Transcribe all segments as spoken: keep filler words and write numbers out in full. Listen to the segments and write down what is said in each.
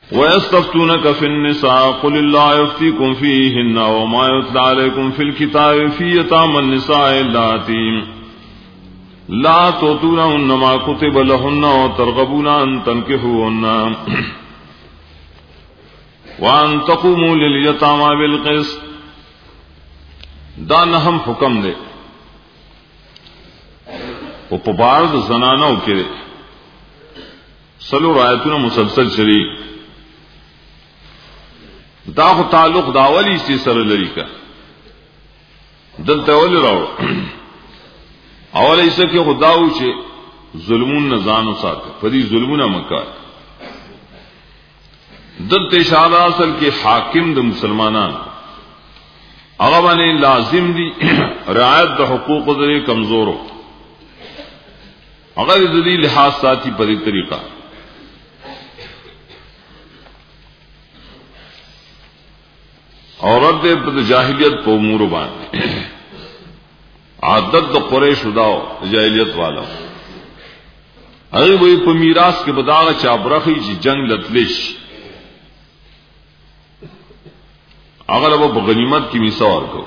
وَيَسْتَفْتُونَكَ فِي النِّسَاءِ قُلِ اللَّهُ يُفْتِيكُمْ فِيهِنَّ وَمَا يُتْلَى عَلَيْكُمْ فِي الْكِتَابِ فِي يَتَامَى النِّسَاءِ اللَّاتِي لَا تُؤْتُونَهُنَّ مَا كُتِبَ لَهُنَّ وَتَرْغَبُونَ أَن تَنكِحُوهُنَّ وَأَن تَقُومُوا لِلْيَتَامَى بِالْقِسْطِ. دا نهم حکم دے او په بار د زنانو کې سلو رایتونه مسلسل شری دا خو تعلق داولی سي سره لري کا دلته ول راو اول ایسه کې خداو چې ظلمون نه ځانو ساته پدې ظلمونه مکا دلته اشاره اصل کې حاکم د مسلمانانو هغه باندې لازم دي رعایت د حقوق د کمزورو هغه د دې لحاظ ساتي په دې طریقه عورت دې په جاهلیت په امور باندې عادت د قریش داو جاهلیت والا هغه وې په میراث کې بداغه چا برخي چې جنگ لتلش هغه له غنیمت کې میثار کو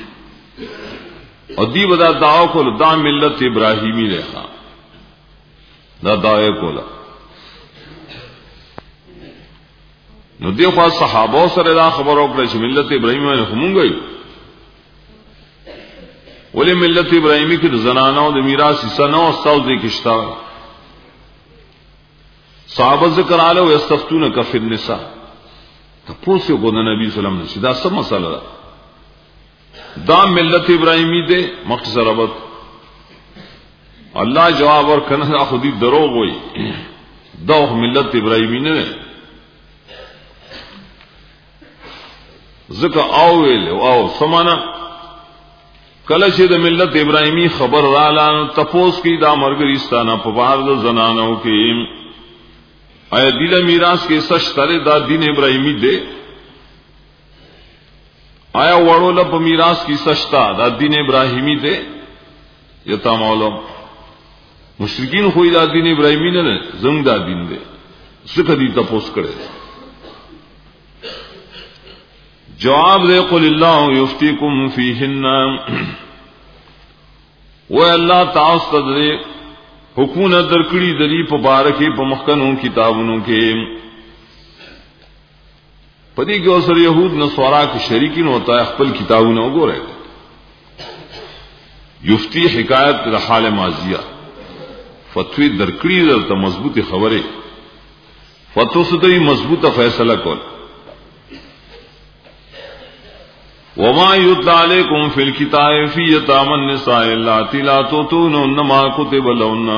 او دی ودا داو کول دا ملت ابراهیمی له دا داوی کولا نو دی خو صحابه سره دا خبر وکړه چې ملت ابراهیمی نه همونګي ولې ملت ابراهیمی کې د زنانو د میراث سنو او څو دې کېشتا صحابه ذکر आलो یستفتون کف النساء تاسو کو د نبی صلی الله علیه وسلم دا څه مسله ده دا ملت ابراهیمی دې مختصر ربط الله جواب ور کنه خودی دروغ وای دا ملت ابراهیمی نه ذکر او ویل او سمانا کله چې د ملت ابراهیمی خبر را لانو تپوس کی دا مرګریستانه په بهر د زنانو کې آیا دله میراث کې سشتره دا دین ابراهیمی دی آیا وړول په میراث کې سشتا دا دین ابراهیمی دی یتام علم مشرکین خو دا دین ابراهیمی نه زنګ دا دین دی څه دې تپوس کړي جواب دے قل اللہ یفتیکم فیہن و اللہ تعالی تدری حکومت درکڑی دری پبارکی پمخکنوں کتابونوں کے پدی کے اوسر یہود نصارا کے شریکین ہوتا ہے خپل کتابونوں وګورئ یفتی حکایت د حال ماضیہ فتوی درکڑی درته مضبوطی خبره فتو سدی مضبوطه فیصلہ کول وما يتلى عليكم في الكتاب في يتامى النساء اللاتي لا تؤتونهن ما كتب لهن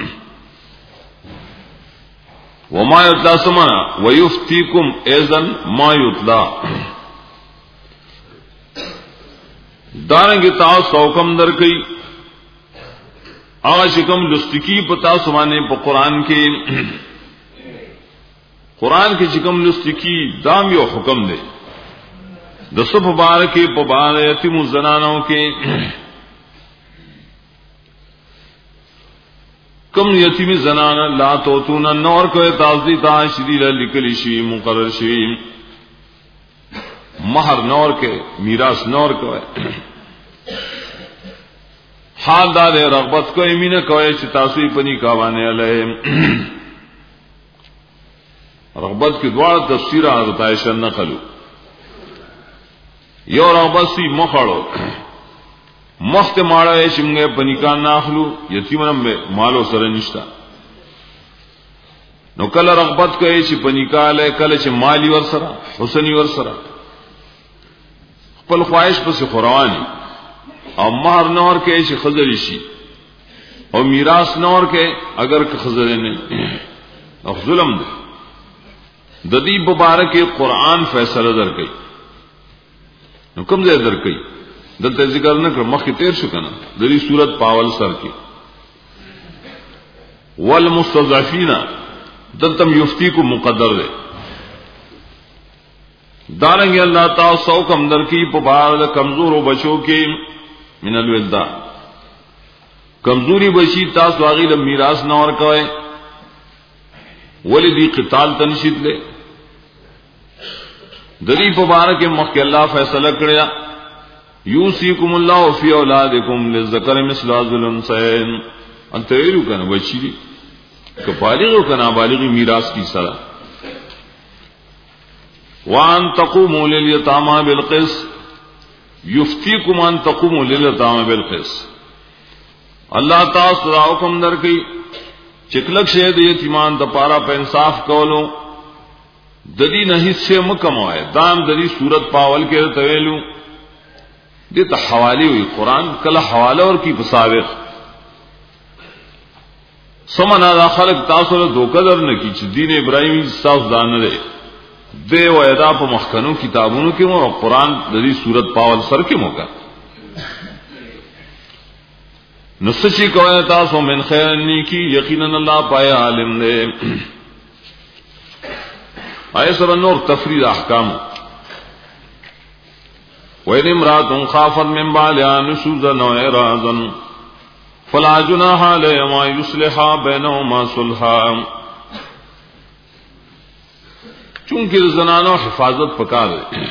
وما يتلى سمنا ويفتيكم اذن ما يتلى دارنګ تاسو حکم درکې هغه شکم لستکی پتا سمانه په قران کې قران کې شکم لستکی دام یو حکم دی د صف مبارکې په باندې یتیم زنانو کې کم یتیم زنانه لا توتون نور کوي تاسو ته شدید لیکل شي مقرر شي مہر نور کې میراث نور کوي حال دا رغبت کوي مینه کوي چې تاسو یې پني کاوانه علي رغبت کې دواړه تفسیر حضرت عائشہ نقلو یو رغبسی مخړو مخت ماړه چې موږ په نکاح نه اخلو یتیمانه مالو سره نشتا نو کله رغبت کوي چې په نکاح له کله چې مالی ور سره حسنی ور سره خپل خواهش پس خوروانی او مہر نور کې چې خزر شي او میراث نور کې اگر که خزر نه او ظلم ده د دې مبارک قرآن فیصله درکړي نو کوم ځای درکې دلته ذکر نه کړ مخکې تیر شو کنه د دې صورت پاول سر کې والمستضعفین دلته یفتیکم مقدر ده دارنګ الله تعالی سو کم درکې په بار کمزور بچو کې من الولدا کمزوري بچی تاسو هغه له میراث نه ور کوي ولدي قتال تنشید له دلی مبارک مخ الله فیصله کړیا یوسیکم الله فی اولادکم للذکر مثل حظ الانثیین انت ویلو کنه بچی دی که بالغ او کنه بالغی میراث کی سره وان تقوموا لليتامى بالقسط یفتیکم ان تقوموا لليتامى بالقسط الله تعالی حکم درکې چکلک شه د یتیمان د پارا په انصاف کولو ددی نه حصے مکموای دام ددی صورت پاول کې تویلو دې ته حوالی وی قران کله حواله ور کی بسابق سمنا دا خلق تاسو له دوکدر نه کی چې دین ابراهیمی تاسو دان نه دی و ادا په مخکنو کتابونو کې مو قران د دې صورت پاول سر کې موکا نو سچي کوي تاسو من خیر نیکی یقینا الله پای عالم دی آیه سره نور تفرید احکام وَإِنِ امْرَأَةٌ خَافَتْ مِنْ بَعْلِهَا نُشُوزًا أَوْ إِعْرَاضًا فَلَا جُنَاحَ عَلَيْهِمَا أَن يُصْلِحَا بَيْنَهُمَا صُلْحًا چونکہ زنانو حفاظت پکار ہے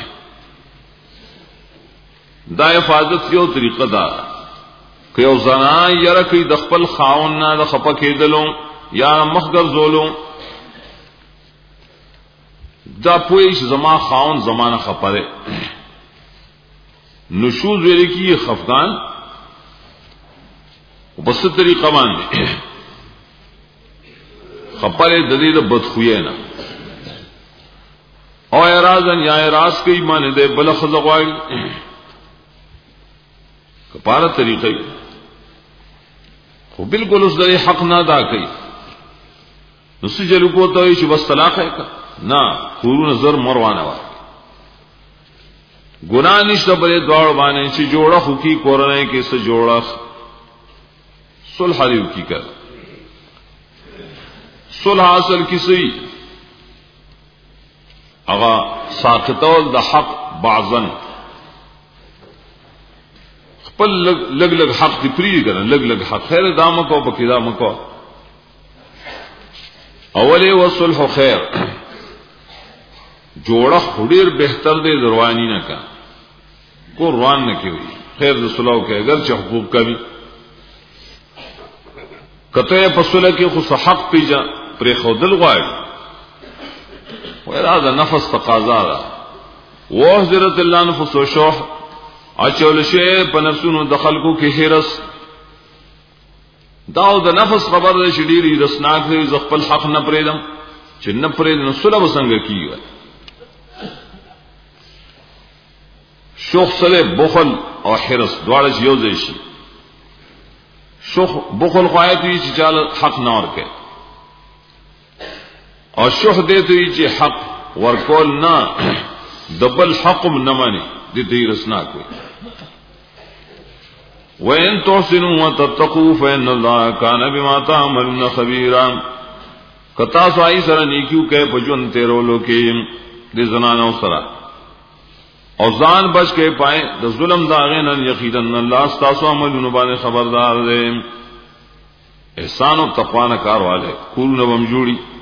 دا حفاظت یو طریقہ دا کہ یو زنا یره کی د خپل خاون نه د خپه کېدلو یا مخګر زولو دا پویش زما خاون زمانہ خپره نشوز ویل کی خفقان بس طریقہ باندې خپره د دې د بدخویه نه او اعراضن یا اعراض کوي معنی ده بل خزغوای کپاره طریقې خو بالکل اوس د حق نه ادا کوي نو سجلو کوته چې بس طلاق ہے نه کورونه زر مروانه وا ګنا نشته بلې دوړ باندې چې جوړه خو کی کورنۍ کې څه جوړه صلح دیو کی کړ صلح اصل کیسي اغا ساقطول د حق بعضن خپل لګ لګ حق دی پری کړه لګ لګ حق خیر دامه کو په کدا مکو اوله وصلح خیر جوړه خډیر بهتر دی دروانی نه کا کو روان نه کوي خیر د صلح کې اگر چې حقوق کوي کته په صلح کې خو حق پیجا پر خودل غواړي وإرادة نفس تقاضا دا وحضرت اللہ نفس و شوح اچول شیع پا نفسونو دخلقو کی حرس داو دا نفس خبر دا شدیری رسناک دی زخپل حق نپریدم چه نپریدم صلح بسنگ کی گا شوخ صلح بخل او حرس دوارش یوزیشی شوخ بخل خواهیتوی چه چال حق نار که اور شوخ دیتے ہی چې حق ورکول نه دبل حق نه مانی دته رسنا کوي وان تحسنوا وتتقوا فان الله كان بما تعملون خبيرا کتا سوای سره نیکیو کې بجون تیرولو کې د زنانو سره او ځان بچ کې پائے د ظلم داغه نن یقینا الله تاسو عملونه باندې خبردار دی احسان او تقوا نه کار والے کول نو بم جوړي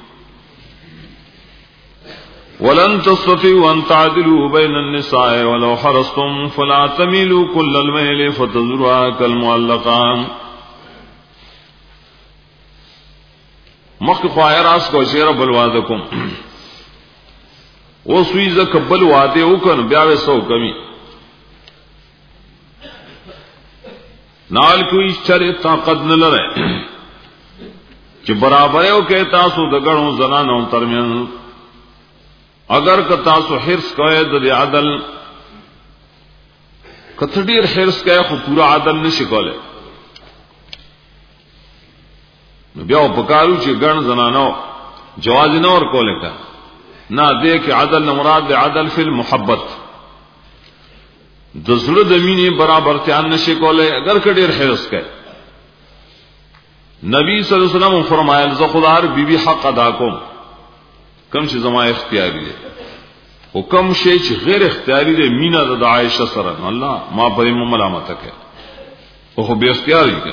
ولن تستطيعوا أن تعدلوا بين النساء ولو حرصتم فلا تميلوا كل الميل فتذروها كالمعلقة مخ خواهر اس کو شیر بلوادکم او سویزه کبل واده وکن بیا وسو کمی نال کوئی چر طاقت نه لره چې برابر یو کې تاسو د غړو زنانو ترمن اگر که تاسو حرص کوئ د عدل کته ډیر حرص کوئ خو پورا عدل نشي کولای نو بیا په کارو چې ګڼ زنانو جواز نه ور کوله کا نه دې کې عدل نه مراد دی عدل فی المحبت د زړه د مینې برابر ته نشي کولای اگر که ډیر حرص کوئ نبی صلی الله علیه وسلم فرمایل زه خدای بی بی حق ادا کوم کم چې زما اختیاري دي او کم شي چې غیر اختیاري دي مینا د عائشه سره الله ما پرې ملامت کوي او خو به اختیاري کوي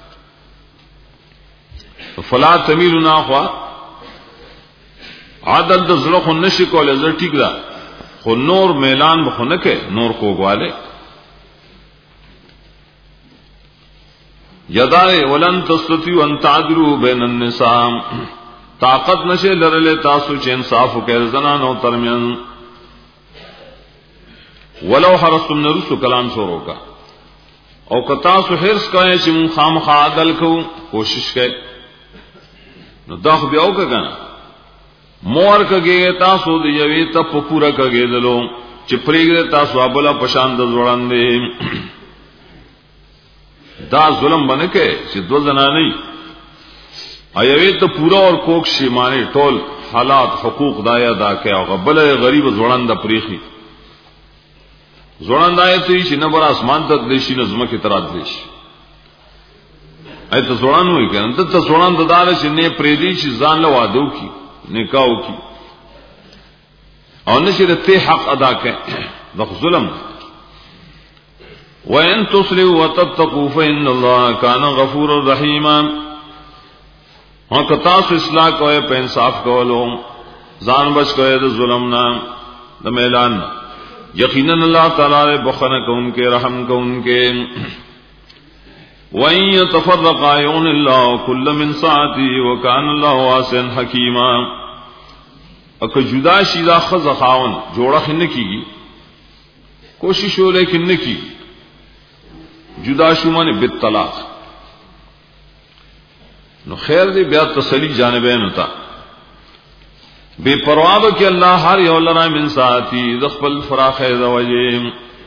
فلا تميلنا خوا عدل د زړه خو نشي کولای زه ټیک ده خو نور میلان بخونه کې نور کوګواله یدای ولن تستطيعوا ان تعدلوا بين النساء طاقت نشه لرله تاسو چې انصاف وکړئ زنانو ترمن ولو حرصتم نرسو کلام شروع کا او کتا سو حرص کوي چې مون خامخا عدل کو کوشش کوي نو دا خو بیا وکړه مور کګه تاسو دی یوي ته په پورا کګه دلو چې پریګره تاسو ابلا پشان د وړاندې دا ظلم باندې کې چې دو زنا نه ایوي ته پورا اور کوک شي معنی ټول حالات حقوق دایا دا کې او بل غریب ځوړند پریخي ځوړند آیته چې نه بر اسمان ته د شي نظم کې ترات دي شي ایته ځوړان وي کنه ته ځوړند دار چې نه پریدي چې ځان له وادو کی نکاو کی او نشي ته حق ادا کړي د ظلم وَإِن تُصْلِحُوا وَتَتَّقُوا فَإِنَّ اللَّهَ كَانَ غَفُورًا رَحِيمًا ہاں کتاس اصلاح کوئے پہ انصاف کولو زان بچ کوئے دا ظلمنا دا میلان یقیناً اللہ تعالی بخن کو ان کے رحم کو ان کے وَإِن يَتَفَرَّقَا يُغْنِ اللَّهُ كُلًّا مِنْ سَعَتِهِ وَكَانَ اللَّهُ وَاسِعًا حَكِيمًا اگر جدا شیدہ خز خاون جوڑا خن کی کوشش ہو لیکن نہ کی جدا شومان بالطلاق نو خیر دی بیا تسلی جانبین ہوتا بے پرواہ کہ اللہ ہر یو لنا من ساعتی ذخبل فراخ زوجیم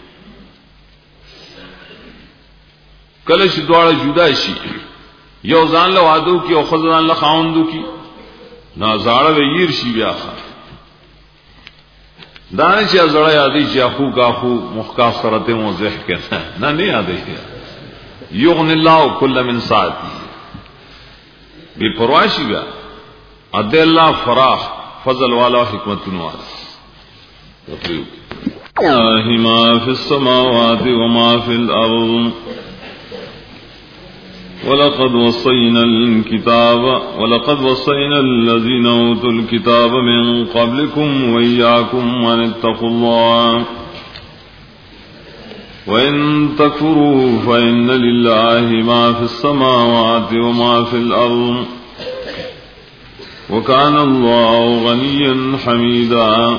کلش دوار جدا شي یو ځان له وادو کی او خزان له خاوندو کی نا زاړه ویر شي بیا دانه چې زړه یادی چې اخو کا خو مخکا سرته موضح کړه نه نه یادی یغن الله کل من ساعتی بے پرواہ شي بیا اد الله فراخ فضل والا حکمت نواز الله ما فی السماوات وما فی الارض ولقد وصينا الكتاب ولقد وصينا الذين اوتوا الكتاب من قبلكم واياكم ان اتقوا الله وان تكفروا فان لله ما في السماوات وما في الارض وكان الله غنيا حميدا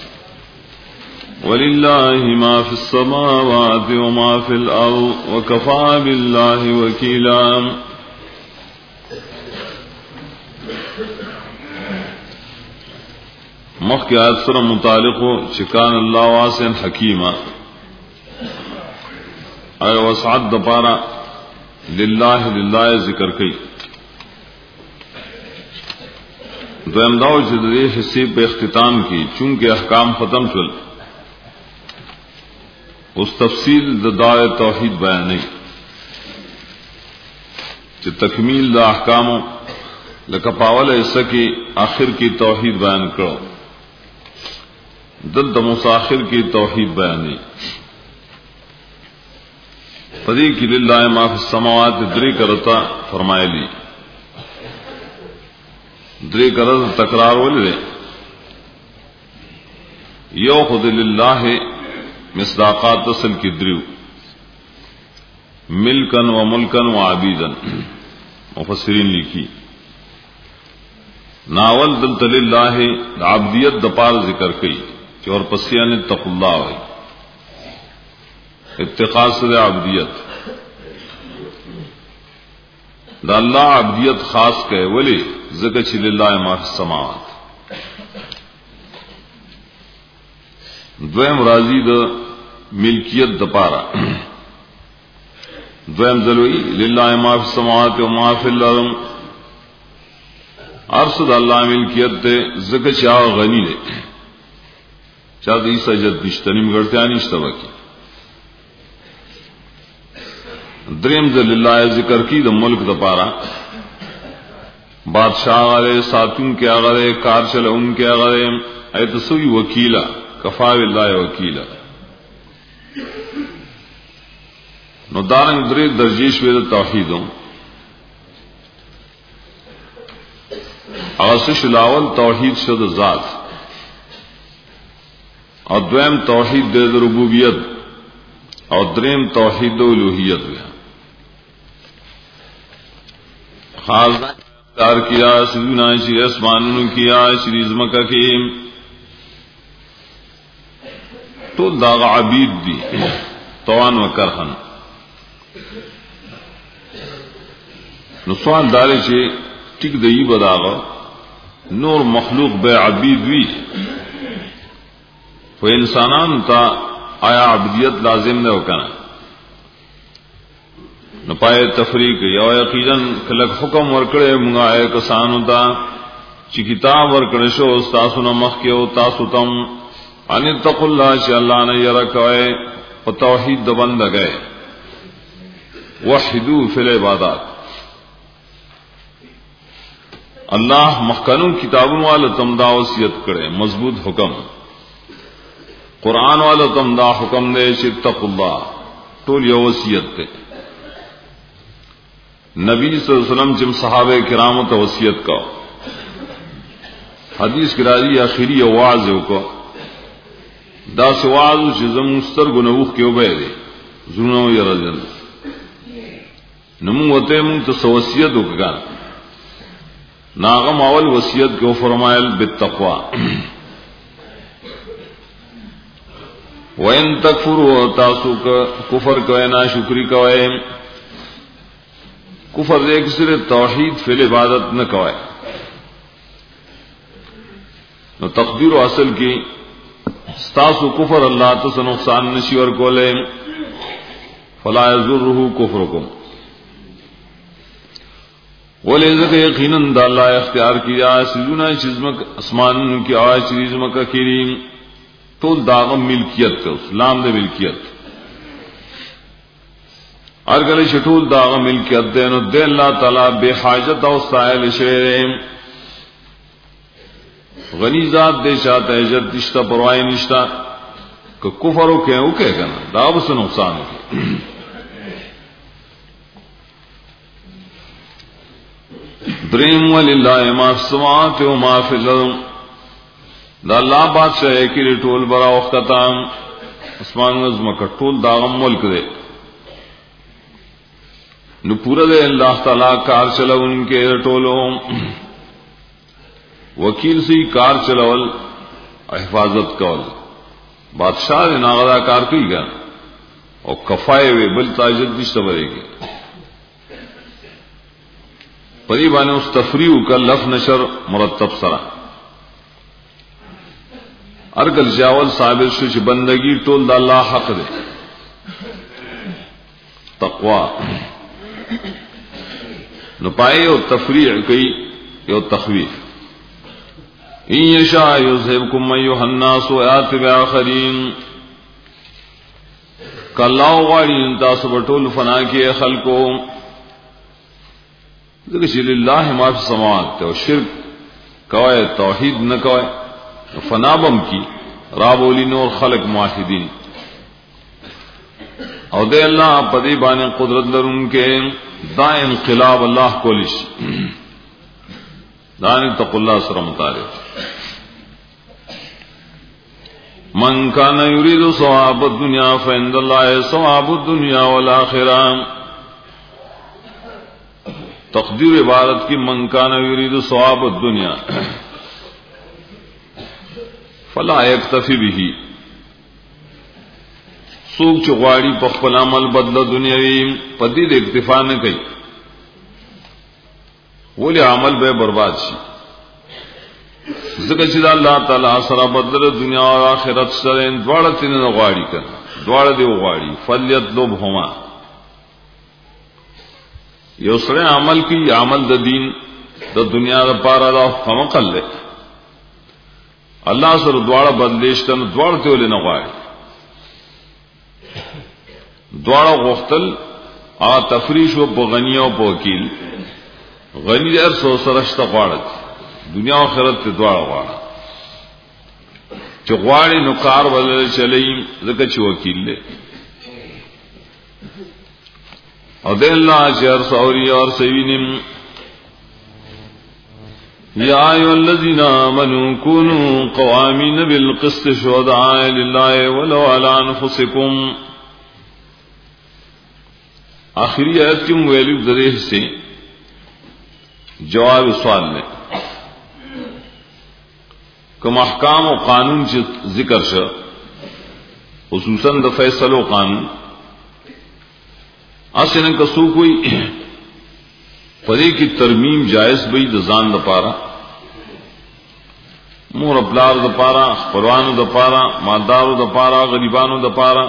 ولله ما في السماوات وما في الأرض وكفى بالله وكيلا مخی آیت سر متعلق شکان اللہ واسع حکیما اے وسعت دپارا للہ للہ ذکر کئی دویم داو جدری حصے پہ اختتام کی چونکہ احکام ختم چل اس تفصیل دا دعوی توحید بیان نہیں کہ تکمیل دا احکاموں لکپاول ایسا کی آخر کی توحید بیان کرو دل دا مساخر کی توحید بیان نہیں پدی کی للہ ما فی السماوات دری کرتا فرمائے لی دری کرتا تکرار ولی یو خود للہ مصداقات اصل کی دریو ملکن و ملکن و عبیدن مفسرین لکھی ناول دلت للہ عبدیت دپار ذکر کئی کہ اور پسیان اتقوا اللہ ہوئی اتقاء سے عبدیت دا اللہ عبدیت خاص کہے ولی ذکر چی للہ ما فی السماوات دویم راضی دا ملکیت دپارا دویم ذلوئی للہ ما فی السماوات و ما فی الارض ارسد اللہ ملکیت دے ذکر چاہ غنی دے چاہ دی سجد نشتنیم گرتے آنیشتا باکی دریم ذل اللہ ذکر کی دا ملک دپارا بادشاہ آگرے ساتون کے آگرے کار چلے ان کے آگرے ایتسوی وکیلا کفا باللہ وکیلا نو دارنگ درې درجیش ویل توحیدوں اغسش الاول توحید شد ذات او دویم توحید د ربوبیت او دریم توحید د الوهیت ویا خاص دار کیا سنا شی اسمانونو کیا شی زمکه کې ټول دا عبید دي توان وکرخن. نو سوال دار چې ټیک دی بداغه نور مخلوق به عبید وی و انسانان ته آیا عبدیت لازم نه وکنه نو پای تفریق یو یقینا کله حکم ورکړې موږ آیا کسانو ته چې کتاب ورکړې شو تاسو نو مخ کې او تاسو تم ان تقوا الله چې الله نه يرکوي او توحید د بندګي وحدو فی العبادات. اللہ مخکنون کتابوں والا تمدا وصیت کرے مضبوط حکم قرآن والا تمدا حکم دے اتقوا اللہ ٹول یہ وصیت تے نبی صلی اللہ علیہ وسلم جم صحابہ کرام تو وصیت کا حدیث کی راضی آخری واعظ کو دا سواز جزم مستر گنوخ کے وبے دے زونو یا رجل نمو وتے من تو وصیت وکا ناغم اول وصیت کو فرمائل بالتقوا وَإِن تَكْفُرُوا تاسو کفر کوئے نا شکری کوئے کفر ایک صرف توحید فی العبادت نہ کوئے نو تقدیر و اصل کی ستاسو کفر اللہ تو سے نقصان نشی اور کولے فلا یضرہ کفرکم ولی ذکر یقیناً دا اللہ اختیار کیا سیزونا چیزمک اسمان کی آواز چیزمک کریم تو داغم ملکیت کا اسلام دے ملکیت ارگل شٹول داغم ملکیت دے نو دے اللہ تعالی بے حاجت او سائل شعر غنی ذات دے شاہتا عجت دشتا پروائی نشتا کہ کفر ہو کہ اوکے کنا دا بس نقصان ہو دریم وللہ ما فی السماوات و ما فی الارض دا اللہ بادشاہ ہے کہ ټول برا وختہ اسمان نظم کا ټول داغم ملک دے نو پورا دے اللہ تعالی کار چلاو ان کے ټولو وکیل سی کار چلاول حفاظت کول بادشاہ نے ناغدا کار کی گا اور کفائے وے بل تاجد نشته بره کی پری باندې اس تفریح کا لف نشر مرتب سرا ارگل جاول ثابت شو چې بندگی ټول د الله حق ده تقوا نو پای او تفریح کوي یو تخویف ان یشاء یذهبکم ایها الناس ویات باخرین کلا غاری تاسو ټول فنا کې خلقو ذکر چې لله ما فی السماوات او شرک کوي توحید نه کوي فنابم کی رابولی نور خلق موحدین او دے اللہ پدی بانے قدرت لرن کے دا انقلاب اللہ کولش دانی تقو اللہ سر مطالب من کان یرید ثواب الدنیا فعند اللہ ثواب الدنیا والآخرہ تقدیر عبارت کی من کان یرید ثواب الدنیا فلا یکتفی به سوق چغواڑی په خپل عمل بدل دنیاوی پدې د اکتفا نه کوي ولی عمل به برباد شي ځکه چې الله تعالی سره بدل دنیا او آخرت سره دواړه تین نه غواړي کړه دواړه دی غواړي فلیطلبهما یو سره عمل کوي عمل د دین د دنیا لپاره دا فمقل له اللہ سر دوارا بدلیشتن دوار تیولی نغوائی دوارا غختل آ تفریش و پا غنی و پا وکیل غنی دیر سو سرشتا غوارد دنیا و خیرت تی دوارا غوارد چو غواری نکار بدل چلیم ذکر چو وکیل لے او دین اللہ چی ارس اوری اور سوینم یا ایھا الذین آمنوا کونوا قوامین بالقسط شهداء للہ ولو علی انفسکم. آخری آیت کی مویلی ذریعہ سے جواب سوال میں کم احکام و قانون چی ذکر شا خصوصاً دا فیصل و قانون اسنن کسو کوئی پدے کی ترمیم جائز بئی دا زان دا پارا مور اپلار دا پارا خپلوانو دا پارا مالدارو دا پارا غریبانو دا پارا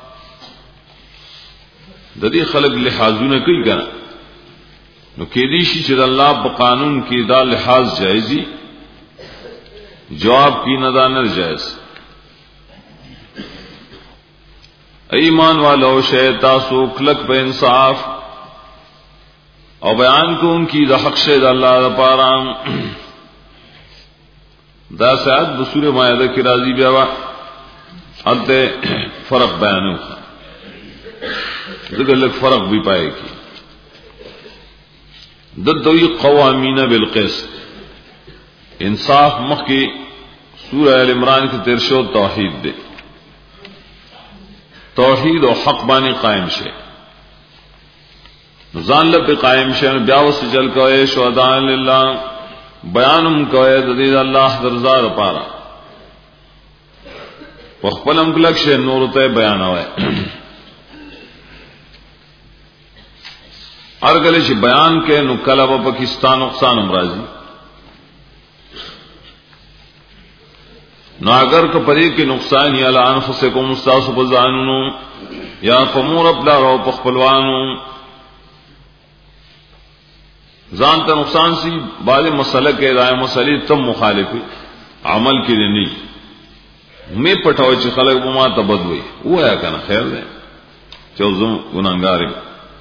دا دی خلق لحاظونه کوي کنه نو کې دې شي چې الله په قانون کې دا لحاظ جایزي جواب کی نہ دانر جائز. ایمان والو شیطا سو کلک بے انصاف اور بیان کو ان کی دا حق شید اللہ دا پارام دا سعید بسور مائدہ کی راضی بیاوا حد فرق بیانو ذکر لگ فرق بھی پائے کی ددوی قوامین بالقسط انصاف مخ کی سورہ ال عمران کی ترشو توحید دے توحید و حق بانی قائم شے نزان لب قائم شے بیاوس جل کوئے شہداء للہ بیانم کوئے ددید اللہ درزار پارا وخپلم کلک شے نور تے بیان ہوئے ارگلے چھ بیان کے نو کلب پاکستان نقصان امراضی نو اگر که پدې کې نقصان یا لانفسکم استاسو بزانونو یا فمور اپلا رو پخپلوانو ځان ته نقصان سی بعض مسله کې رائے مسلې تم مخالفي عمل کې نه مې پټاو چې خلک به ما تبدوي وایا کنه خیر ده چې زم ګناګار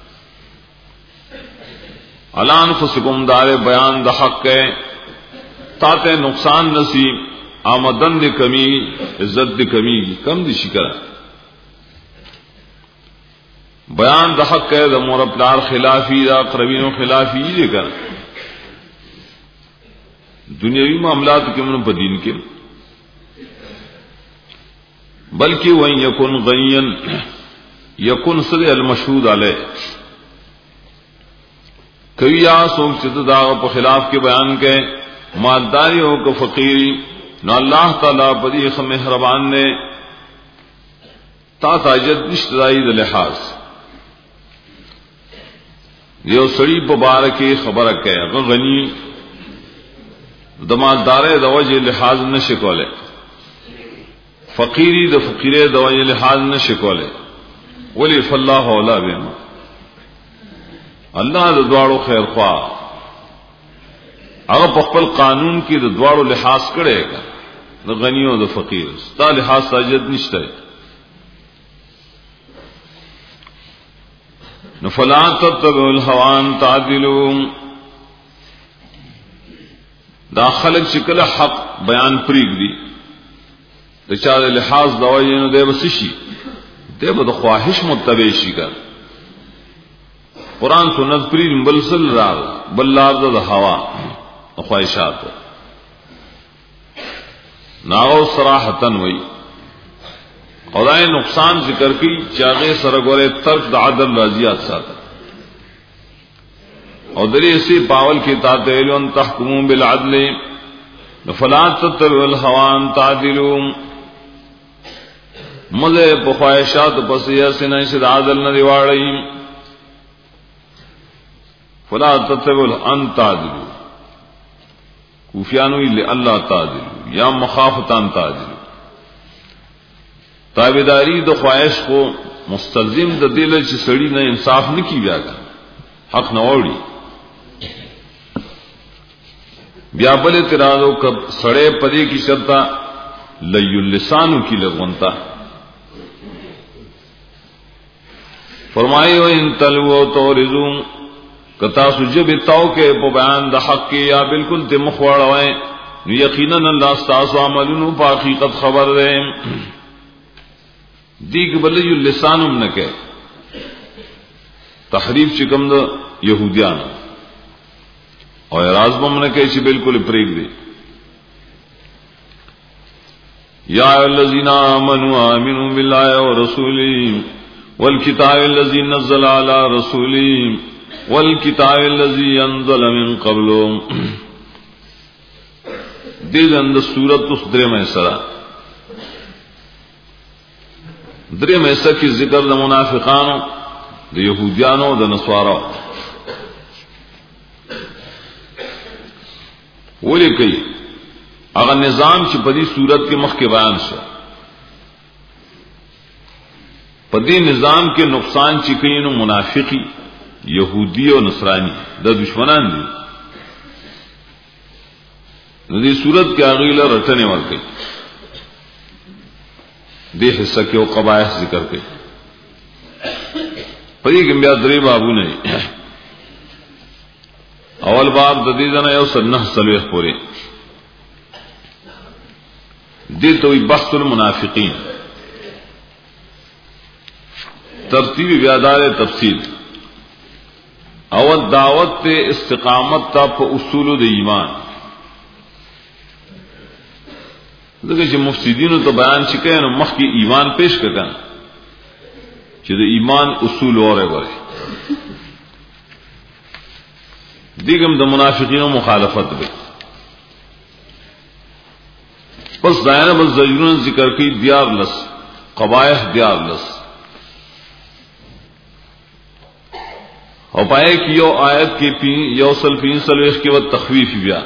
الا انفسکم دار بیان د حق ہے تاته نقصان نصیب آمدن دی کمی عزت دی کمی کم دی شکر بیان دا حق ہے دا مور پلار خلافی دا قربین و خلافی دے کر دنیاوی معاملات کے من بدین کے بلکہ وہیں یکن غنین یکن صد المشہود علیہ کبھی آ سوک چت داغ پا خلاف کے بیان کے مالداری ہو کہ فقیری نو اللہ تعالی بدی مہربان نے تا تاجد اشترائی د لحاظ یہ سڑی مبارکی خبر کہ غنی دمالدار دوج لحاظ نہ شکولے فقیری د فقیرے دوج لحاظ نہ شکولے ولی فاللہ اولا بما اللہ د دواړو خیر خواہ اگر پخپل قانون کی د دواړو لحاظ کرے گا د غنی او د فقیر ستا لحاظ ساجد نشته نو فلا تتبعوا الهوان تعدلوا دا خلق شکل حق بیان پریگ دی د چا د لحاظ دوی نو دی وسشي دی به د خواهش متبع شي کار قرآن سنت پریگ بلسل را بلار د هوا خواہشات ناغو صراحتن وئی خدای نقصان ذکر کی چاغے سرگورے ترک دا عدل راضیات ساتا اور دری اسی پاول کی تاتیلون تحکمون بالعدل فلا تتبعوا الهوان تعدلوا مزے بخواہشات پسیہ سنہ سے عدل نہ دیواڑی فلا تتبعوا ان تعدلوا کوفیانوی لئلا تعدل یا مخافتان تعدل تابداری د خواہش کو مستلزم د دل چې سړی نه انصاف نکی بیا حق نه وړي بیا بل اعتراضو کب سړی پدې کی شرطا لیل لسانو کی لغونتا فرمایو ان تلو تورزو کتا سجب تاو کے په بیان د حق کې یا بالکل ته مخواړوي نو یقینا الله تاسو عملونو په حقیقت خبر ده دیګ بلې لسانم نه کې تحریف چې کوم د يهوديان او اعراض بم نه کوي چې بالکل پریګ دی. یا الذین آمنوا آمنوا بالله ورسوله والکتاب الذی نزل علی رسوله والکتاب الذی انزل من قبل. دې د سورۃ درې مې سره درې مې سره کې ذکر د منافقانو، د يهوديانو، د نصارا ولې کوي هغه نظام چې په دې صورت کې مخکې بیان شو. په دې نظام کې نقصان چې کوي نو منافقي، يهودي او نصراني د دشمنان دي. نو دې صورت کې هغه له رټنه ورکړي. دې حصہ کې او قبایح ذکر کړي. په دې کې بیا درې بابونه دي. اول باب د دې ځنه یو سنه سلوخ پورې دې ته وي بحث المنافقین. ترتیب بیا دار تفصیل. اول دعوت ته استقامت ته په اصول د ایمان. دغه چې مفسدینو ته بیان شکه نو مخکې ایمان پیش کړه چې د ایمان اصول اوره وره. دیګم د منافقینو مخالفت به پس دایره بل زجرون ذکر کی دیار لس قبائح دیار لس او پائے کی یو آیت کی پی یو سل پین سلویخ کی و تخویف بیا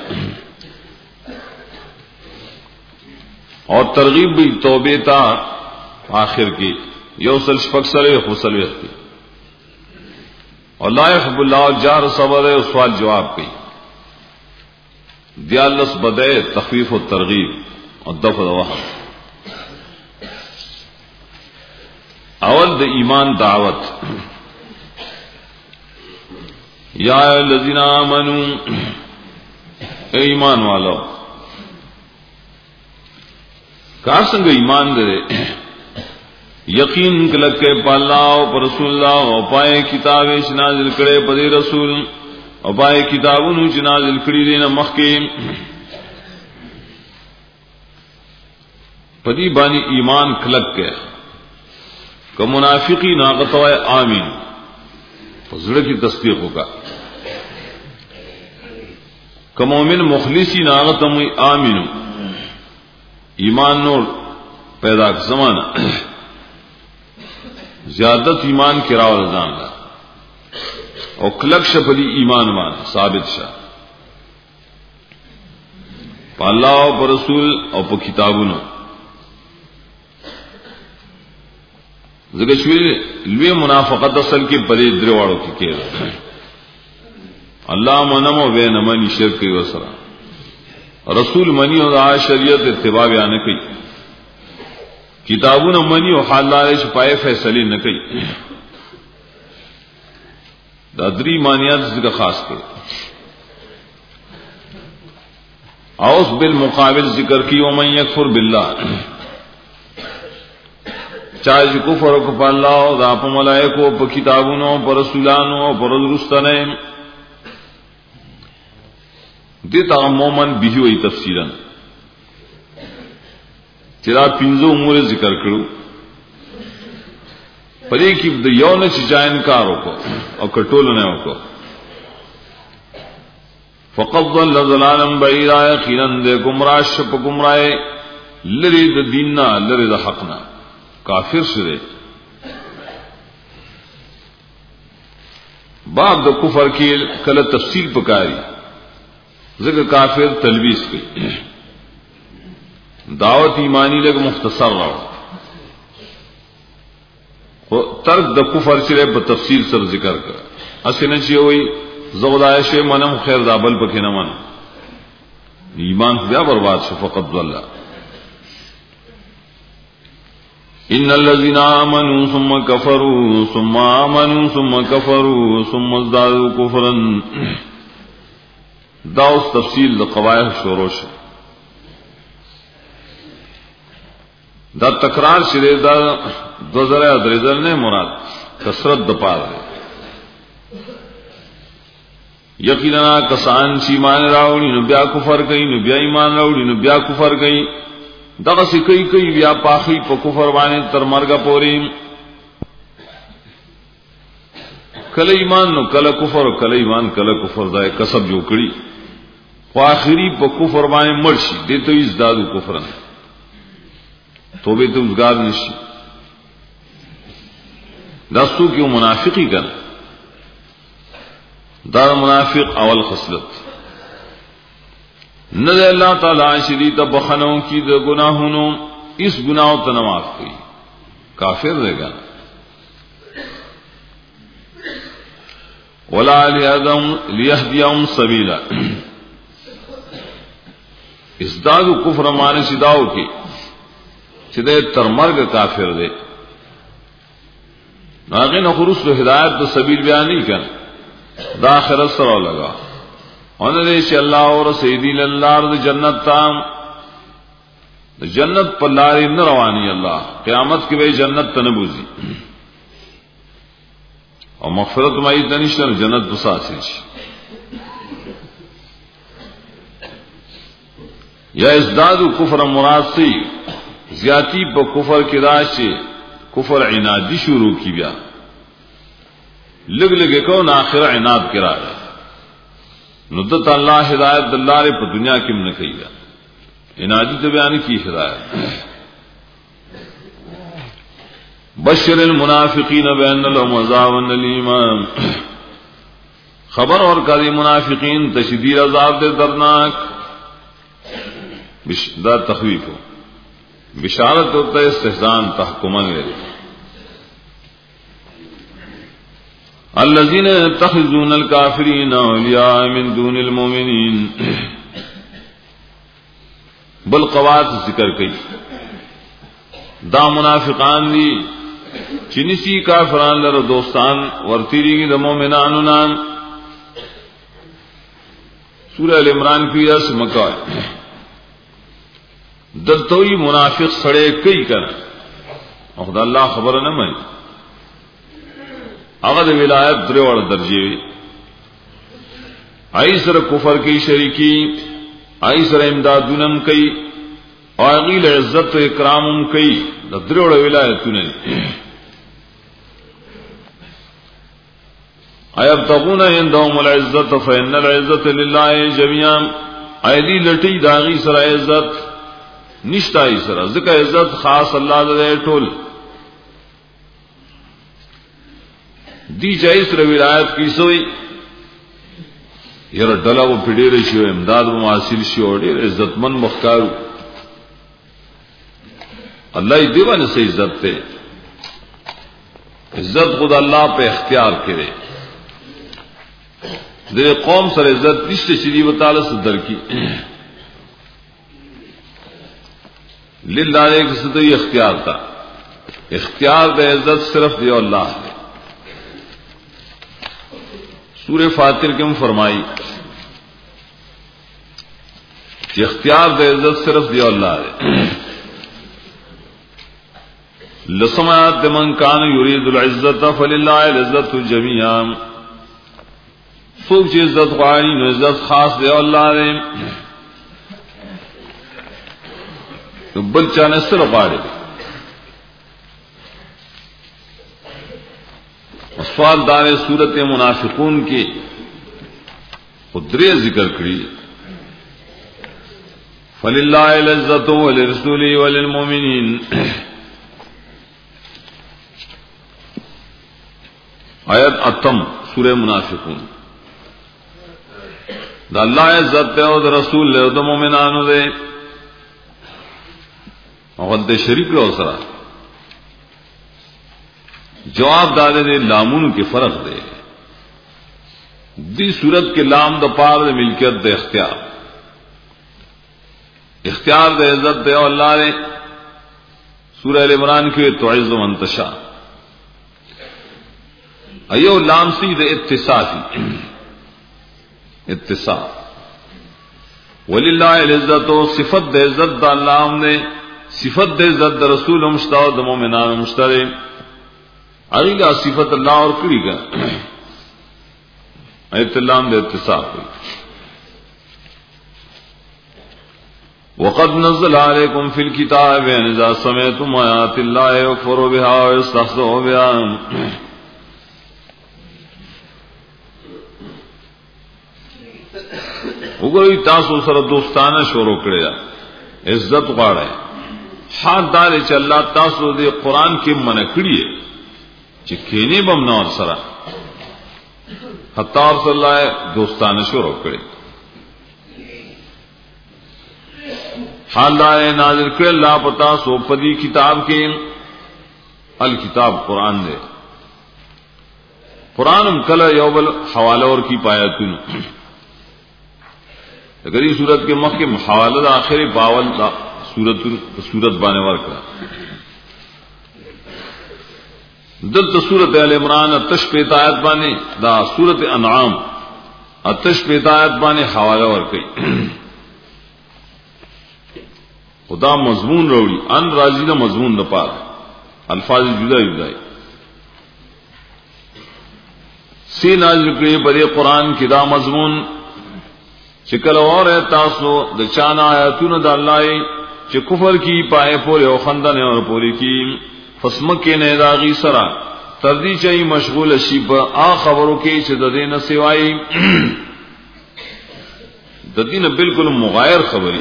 اور ترغیب بھی توبے تا آخر کی یو سل شپک سلویخ و سلویخ کی اور لا يحب اللہ جار صبر ہے سوال جواب کی دیالس بدے تخفیف و ترغیب اور دفع وحب. اول د ایمان دعوت. یا الذین آمنوا اے ایمان والو کا سنگ ایمان دے یقین کلک کے پالا اور رسول اللہ او پائے کتاب نازل کرے پدی رسول او پائے کتابوں نازل کری دینا مخکیم پدی بانی ایمان کلک کے کہ منافقی ناقتوائے آمین فضل کی تصدیق ہوگا کہ مومن مخلصی ناقتوئی آمین ایمان نور پیدا کا زمانہ زیادت ایمان کی راو رضان لا او کلک شپلی ایمان مان ثابت شاہ پا اللہ او پا رسول او پا کتابونو ذکر شوی لوی منافقت اصل کی پلی دروارو کی کیر اللہ منمو بے نمانی شرکی وسرا رسول منی او دا شریعت اتباع بیانے کی کتابوں منی او حال لارے پائے فیصلے نہ کئی دادری مانیات ذکر خاص کر اوس بالمقابل ذکر کی ومن یکفر باللہ چاہے کفر کو پا اللہ او دا پا ملائکو پا کتابونو پا رسولانو پا رسولستانے دیتا مومن بھی ہوئی تفسیرا چرا پینزو امور ذکر کرو پدې کې د یو نه چې چا انکار وکړو او کټول نه وکړو فقد ضل ضلالا بعيدا يقينا د گمراه شپ گمراه لری د دیننا لری د حقنا کافر شره باب د کفر کې کله تفصیل پکاري ذکر کافر تلبیس کوي دعوت ایمانی لگ مختصر راو ترک د کفر چرے بتفصیل سر ذکر کر اسی نہ چی ہوئی زغدائش منم خیر دا بل پکې نه من ایمان بیا برباد شو فقط ضل. ان الذين امنوا ثم كفروا ثم امنوا ثم كفروا ثم ازدادوا كفرا دا اس تفصیل د قواعد شروع شو دا تکرار شری دا دو ذرا درزل نے مراد کثرت د پاره یقینا کسان چې ایمان راوړي نو بیا کفر کوي نو بیا ایمان راوړي نو بیا کفر کوي دغه څه کوي کوي بیا پاخي په کفر باندې تر مرګ پورې کله ایمان نو کله کفر کله ایمان کله کفر دا کسب جو کړی خو اخري په کفر باندې مرشي دته یې زدادو کفر نه توبه ته وزګار نشي دا څو کې منافقي کړه دا منافق اول خصلت نه الله تعالی شدید بخنو کی د گناہوں اس گناہوں ته معاف کی کافر رہے ولا لیہدم لیہدیهم سبیلا ازداد کفر معنی سداو کی چې د تر مرګ کافر دی هغه نو خروس له هدایت د سبیل بیان نه کړ دا آخرت سره لگا ان دې چې الله اور سیدی الله د جنت تام د جنت په لارې نه رواني الله قیامت کې به جنت ته نه بوزي او مغفرت مې دنيشتر جنت بساسي یا ازداد کفر مراد سی زیاتی په کفر کې راشي کفر عنادی شروع کی بیا لګ لګ کو نه اخر عناد کرا نو د الله هدایت دلاره په دنیا کې نه کیږي عنادی ته بیان کی هدایت بشر المنافقین بان لهم عذاب الیم خبر اور کړي منافقین تشدید عذاب دے درناک دا تخویف بشارت ہوتا ہے استحسان تحکمان ہے الذين يتخذون الكافرين اولياء من دون المؤمنين بل قواعد ذکر کئی دا منافقان دی چنسی کافران لر دوستان ورتیری د مومنانو نام سورہ ال عمران کی اس مکہ دلتوی منافق سڑے کئی کر او خدای الله خبر نه مې هغه د ولایت درې وړ درجه وي ای سره کفر کې شریکی ای سره امدادونم کوي او غیل عزت او اکرامم کوي د درې وړ ولایتونه ایب تغون عندهم العزت فإن العزت لله جميعا ایدی لټی داغي سره عزت نشتای سره ځکه عزت خاص الله دې ټول دی جایز رو ولایت کی سوئی یر ډلا و پیډیر شو امداد و حاصل شو ډیر عزتمن مخکارو الله دې باندې سي عزت ته عزت خود الله په اختیار کړي دې قوم سره عزت نشته چې دی وتعالى صدر کی لله دې څه اختیار تا اختیار د عزت صرف دی الله ہے سورہ فاتر کے میں فرمائی کہ اختیار دے عزت صرف دی اللہ ہے لسمات من کان یرید العزت فللہ العزت جميعا سوچ عزت غاری نو عزت خاص دے اللہ دے تو بل چانے سر پاڑے سوال دار صورت منافقون کی قدرے ذکر کری فللہ العزت ولرسوله وللمؤمنین آیت اتم سورہ منافقون دا اللہ عزت ہے دا رسول لے دا مومنانو دے اور دے شریک لو سرا جواب دادے دے لامون کے فرق دے دی صورت کے لام دا پار دے ملکیت دے اختیار اختیار دے عزت دے اللہ نے سورہ ال عمران کے تعز من تشاء ایو لام سی دے اتصافی اتصاف وللہ العزت و صفت دے عزت دا اللہ نے صفت دے عزت دا رسول مشتاق دا مومنان مشترے اغیلا صفت اللہ اور کری گا ایتلام دے اتصاف ہوئی. وقد نزل عليكم في الكتاب ان اذا سمعتم آيات الله يكفر بها ويستهزئ بها وګورئ تاسو سره دوستانه شروع کړی عزت غواړئ حال دار چې الله تاسو دې قران کې منع کړی چې کینه بم نور سره حتی صلی الله دوستانه شروع کړی حال دار نازل کړ الله پتا سو پدی کتاب کې الکتاب قران دے قرانم کله یوبل حواله ور کی پایاتونو اگر یہ صورت کے مخ کے حوالہ دا آخری باول دا صورت صورت بانے ورکا دلت صورت ال عمران اتش پیت آیت بانے دا صورت انعام اتش پیت آیت بانے حوالہ ورکی خدا مضمون روڑی ان راضی دا مضمون دا پار الفاظ جدا جدا سی نازل کری بڑے قرآن کی دا مضمون چکل اور ہے تاسو د چانا آیاتون دا اللہ چ کفر کی پائے پورے او خندن اور پوری کی فسمک کے نیداغی سرا تردی چاہی مشغول شیب آ خبروں کی چ ددین سوائی ددین بالکل مغایر خبری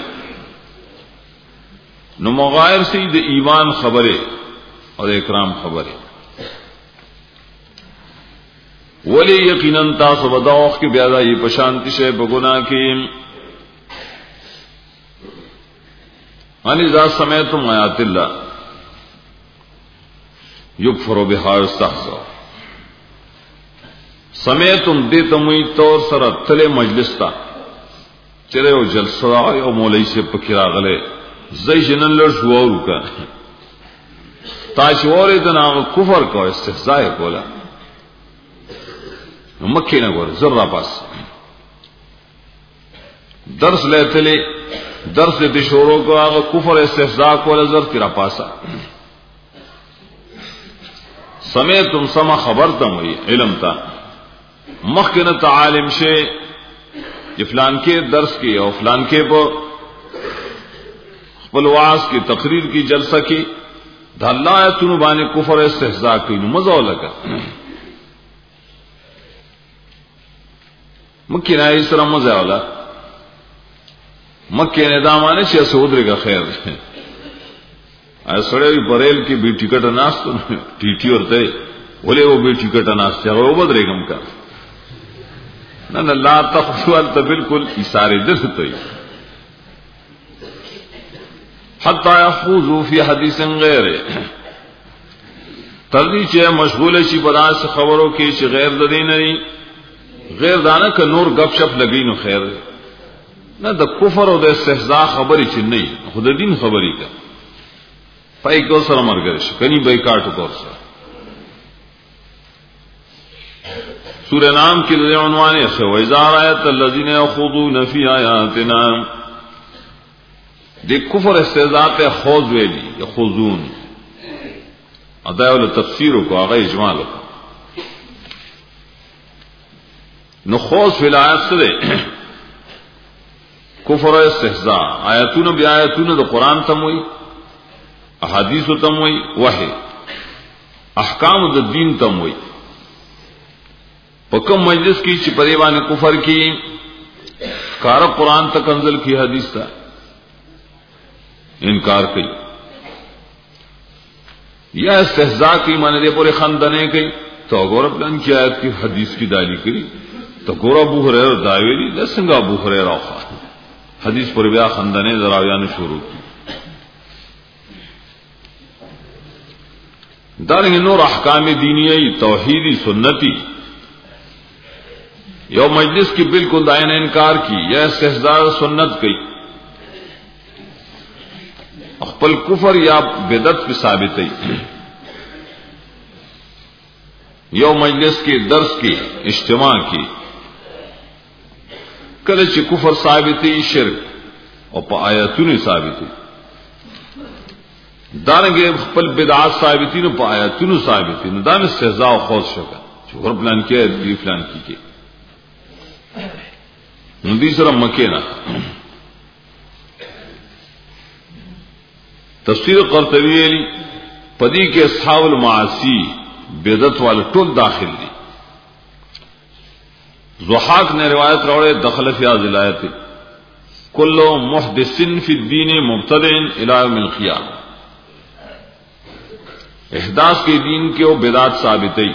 نو مغایر سے د ایمان خبرے اور اکرام خبرے ولی یقیناً تاسو بداوخ کی بیادا یہ پشانتی شے بگنا کی انی ذا سمیتم آیات اللہ یکفر بها استحزا سمیتم دیتموی طور سر تلے مجلس تا چرے و جلسہ او مولی سے پکرا غلے زی جنن لرشوارو کا تاشواری دنا کفر کو استحزائی کولا مکھی نہ گور ذرا پاس درس لیتے لے درس لیتے شوروں کو آگا کفر استحزاء کو لذر تیرا پاسا سمے تم سما خبر تم ہوئی علم تا مخنت عالم شے یہ فلان کے درس کی اور فلان کے پو خپلواس کی تقریر کی جلسہ کی دھلا ہے تنو بانے کفر استحزاء کی نو مزہ لگا مکہ نہ اس طرح مزہ والا مکہ نے دامانے سے سودرے کا خیر ہے سڑے بھی بریل کی بھی ٹکٹ اناس تو ٹی ٹی اور تے بولے وہ بھی ٹکٹ اناس چاہے وہ بدرے گم کا نہ نہ لا تخفوال تو بالکل اشارے دل تو حتی یفوزوا فی حدیث غیر تردی چے مشغول شی بدا سے خبروں کی چ غیر ددی نہیں غیر دانا کا نور گپ شپ لگی نو خیر نہ دا کفر اور دا استحزاء خبری چ نہیں خود دین خبری کا پای کو سره مرګ کني بایکاټ کورسه سورہ نام کی عنوان ہے وَإِذَا رَأَيْتَ الَّذِينَ يَخُوضُونَ فِي آيَاتِنَا دی کفر استحزاء تے خوض ویلی یخوضون ادایو تفسیر کو آغا اجمال کو نو خوض فی الآیات سے کفر استحزاء آیاتون بی آیاتون دا قرآن تموئی احادیث تموئی وحی احکام دا دین تموئی پکم مجلس کی چپریوان کفر کی کار قرآن تک انزل کی حدیث تھا انکار کی یا استحزاء کی مانے دے پورے خاندانے کی تو غورب لن کی آیت کی حدیث کی دالی کری تو گورا ابو ہریرہ داویلی لسنگا ابو ہریرہ حدیث پر بیا خاندانے ذراویان شروع کی دارنگ نور احکام دینی توحیدی سنتی یو مجلس کی بالکل دائن انکار کی یا استحزاء سنت کی اخپل کفر یا بدعت پہ ثابت ہے یو مجلس کے درس کی اجتماع کی کلچ کفر ثابتی شرک اور پا آیاتون ثابتی دارنگے خپل بدعات ثابتی نو پا آیاتون ثابتی نو دان استحزاء و خوض شکا چھو غرب لان کیا دی فلان کی کی ندی سره مکه نه. تفسیر قرطبی علی پدی کے اصحاب المعاصی بدعت والے ټول داخل دي. ضحاک نے روایت راوڑے دخل فی هذه الآیت کل محدث فی الدین مبتدع الی یوم القیامہ. احداث کے دین کے وہ بدعت ثابتئی،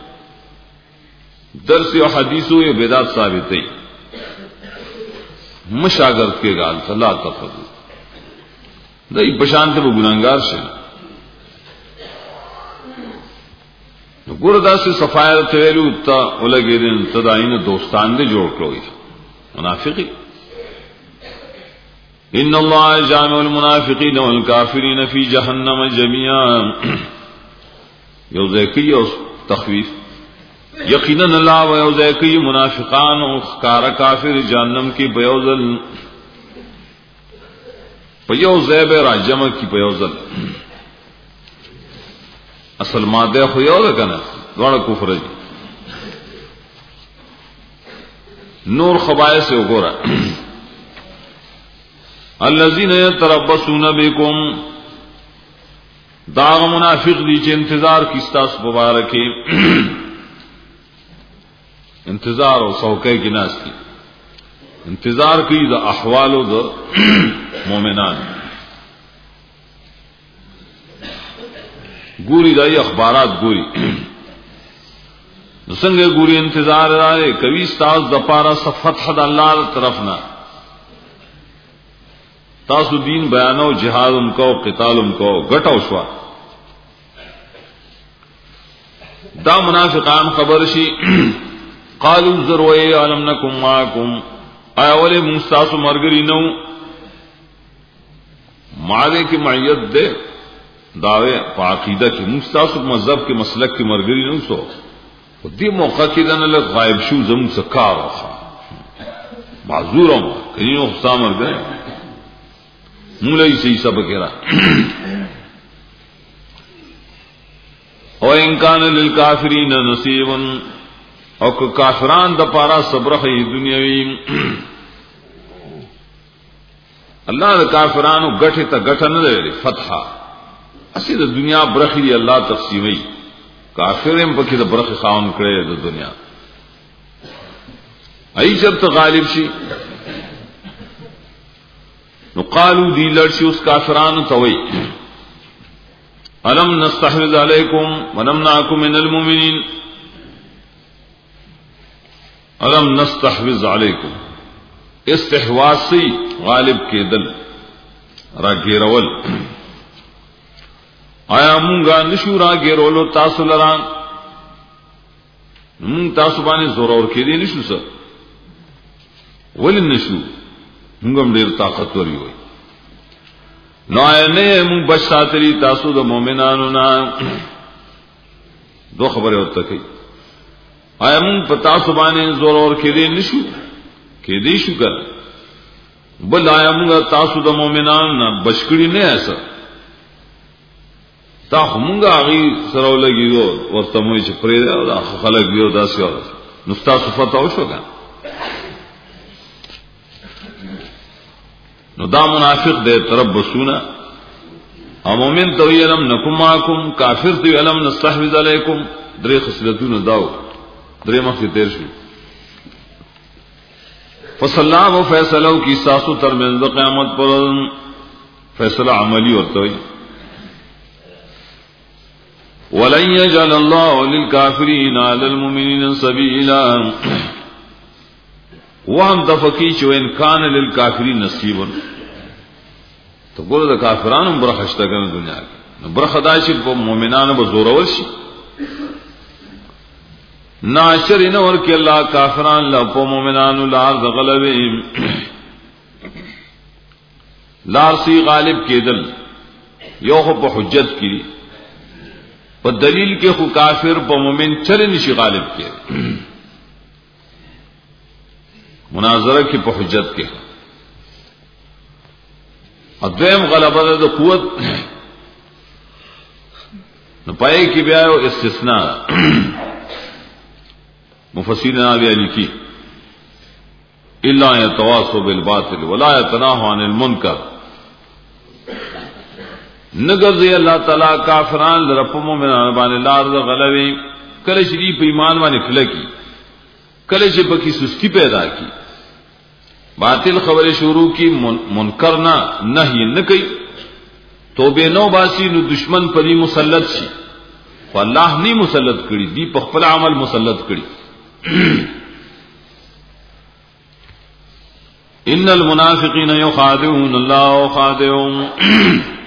درس و حدیثوں یہ بدعت ثابتئی، مشاگرد کے گال صلاح تفضل دئی پشانت وہ گناہگار سے گردا سے صفائر تیلو تا الگے دن تدائین دوستان دے جوڑ کروئی منافقی. ان اللہ جامع المنافقین والکافرین فی جہنم جميعا. یوزیکی اور تخویف یقیناً اللہ و یوزیکی منافقان و کار کافر جہنم کی بیوزل پیوزیب راجم کی پیوزل. اصل مادہ خیال کنا دوڑا کفر جی نور خبائے سے گورا. الذین یتربصون بکم داغ منافق دی چ انتظار کیستا مبارکی انتظار و سوکے کی ناس کی انتظار کی دا احوال و دا مومنان گوری دائی اخبارات گوری سنگے گوری انتظار رائے کبھی استاذ دپارا فتح دا اللہ طرفنا تاسو دین بیانو جہاد ان کو قتال ان کو گٹو شوا دا منافقان خبر شی قالوا ذروی علم نکم معاکم آیا ولی مستاسو مرگری نو معاوے کی معیت دے دعوے پاقیدہ کی مستاسو مذہب کے مسلک کی مرگری نو سو دی موقع کی دن لگ غائب شو زمون سکار رخا معذور ہوں کہیں اخصا مر گئے مولی سے سب کہہ او انکان للکافرین نصیب او کافران دا پارا صبرخ دنیاوی اللہ دا کافرانو گٹھے تا گٹھا نہ دے فتحہ اسی دا دنیا برخی دی اللہ تقسیمی کافرین پکی دا برخی خاون کرے دا دنیا ای جب تا غالب شی نو قالو دی لڑشی اس کافران توئی الم نستحوذ علیکم ونمنعکم من المؤمنین الم نستحوذ علیکم استحواذ سی غالب کے دل را گیرول آیا مونگا نشو را گیرولو تاسو لران مونگ تاسو بانے زور اور کے دی نشو سر ولی نشو مونگم دیر طاقتوری ہوئی نو آیا نئے مونگ بچ ساتری تاسو دا مومنانو نا دو خبریں ہوتا کئی آیا مونگ پتا سبانے زور اور کے دی نشو کے دی شو کر بل آیا مونگا تاسو دا مومنانو نا بچکڑی نہیں ایسا تا مونگا آغی سراو لگی دو ورطموی چھ پریدے او دا خلق دیو دا سی اور نفتا صفتاو شو کن نو دا منافق دے تربصونا او مومن توی علم نکم آکم کافر توی علم نستحوذ علیکم درے خسلتون داو درے مخی تیر شو فصلاب و فیصلو کی ساسو ترمنز قیامت پر فیصلہ عملی ورطوی وَلَن يَجْعَلَ اللَّهُ لِلْكَافِرِينَ عَلَى الْمُؤْمِنِينَ سَبِيلًا وہم تفقی چو انکان للکافرین نصیبا تو گولا دا کافرانو برخشتا کرن دنیا کی برخدائشی پا مومنانو بزورول شی ناشر انور کی اللہ کافران لپا مومنانو لارد غلبیم لارسی غالب کی دل یوخو پا حجت کی پا دلیل کے خو کافر پا مومن چلے نشی غالب کے مناظرہ کی پا حجت کے ادویم غلبہ دا قوت نپائے کی بیایو استثناء مفسرین آبی علی کی الا يتواصوا بالباطل ولا يتناهوا عن المنکر. نګرځي الله تعالی کافران لرپ مومنان باندې لار غلوي کله شری په ایمان باندې کلکی کله چې پکې سستی پیدا کی باطل خبره شروع کی منکر نه نهی نه کوي توبه نو باسی نو دشمن پری مسلط شي والله ني مسلط کړي دی په خپل عمل مسلط کړي. ان المنافقين يخادعون الله وخادعهم